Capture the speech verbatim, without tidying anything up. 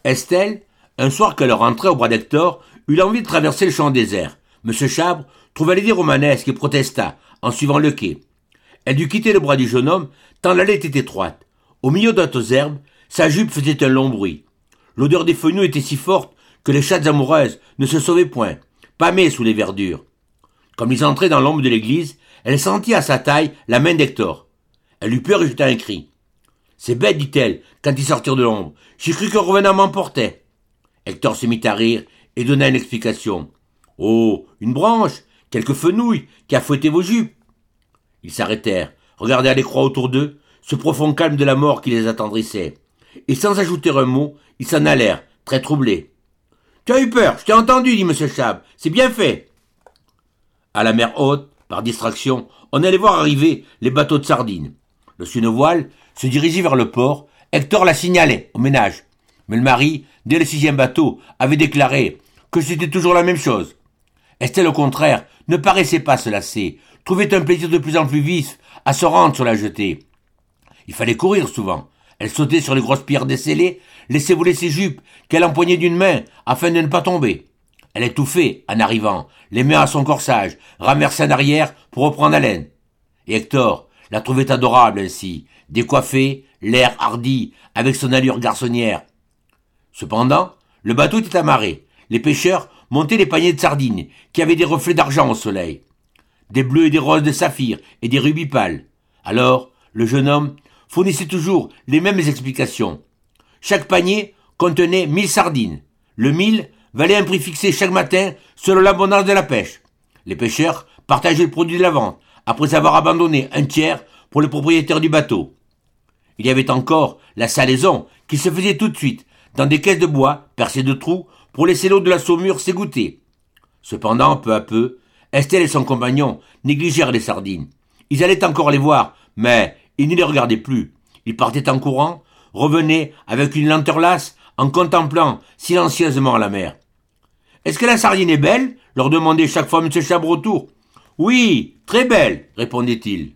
Estelle, un soir qu'elle rentrait au bras d'Hector, eut l'envie de traverser le champ désert. Monsieur Chabre trouva l'idée romanesque et protesta, en suivant le quai. Elle dut quitter le bras du jeune homme, tant l'allée était étroite. Au milieu d'autres herbes, sa jupe faisait un long bruit. L'odeur des fenouils était si forte que les chattes amoureuses ne se sauvaient point, pâmées sous les verdures. Comme ils entraient dans l'ombre de l'église, elle sentit à sa taille la main d'Hector. Elle eut peur et jeta un cri. « C'est bête, dit-elle, quand ils sortirent de l'ombre. J'ai cru qu'un revenant m'emportait. » Hector se mit à rire et donna une explication. « Oh, une branche, quelques fenouils qui a fouetté vos jupes. » Ils s'arrêtèrent, regardèrent les croix autour d'eux, ce profond calme de la mort qui les attendrissait. Et sans ajouter un mot, ils s'en allèrent, très troublés. « Tu as eu peur, je t'ai entendu, dit M. Chabre, c'est bien fait. » À la mer Haute, par distraction, on allait voir arriver les bateaux de sardines. Le Sunevoile se dirigeait vers le port, Hector la signalait au ménage. Mais le mari, dès le sixième bateau, avait déclaré que c'était toujours la même chose. Estelle, au contraire, ne paraissait pas se lasser, trouvait un plaisir de plus en plus vif à se rendre sur la jetée. Il fallait courir souvent. Elle sautait sur les grosses pierres descellées, laissait voler ses jupes qu'elle empoignait d'une main afin de ne pas tomber. Elle étouffait en arrivant, les mains à son corsage, renversait en arrière pour reprendre haleine. Et Hector la trouvait adorable ainsi, décoiffée, l'air hardi, avec son allure garçonnière. Cependant, le bateau était amarré. Les pêcheurs montaient les paniers de sardines, qui avaient des reflets d'argent au soleil. Des bleus et des roses de saphir et des rubis pâles. Alors, le jeune homme fournissait toujours les mêmes explications. Chaque panier contenait mille sardines. Le mille valait un prix fixé chaque matin selon l'abondance de la pêche. Les pêcheurs partageaient le produit de la vente, après avoir abandonné un tiers pour le propriétaire du bateau. Il y avait encore la salaison qui se faisait tout de suite, dans des caisses de bois percées de trous pour laisser l'eau de la saumure s'égoutter. Cependant, peu à peu, Estelle et son compagnon négligèrent les sardines. Ils allaient encore les voir, mais ils ne les regardaient plus. Ils partaient en courant, revenaient avec une lenteur lasse en contemplant silencieusement la mer. « Est-ce que la sardine est belle ?» leur demandait chaque fois M. Chabre autour. « Oui, très belle, répondait-il.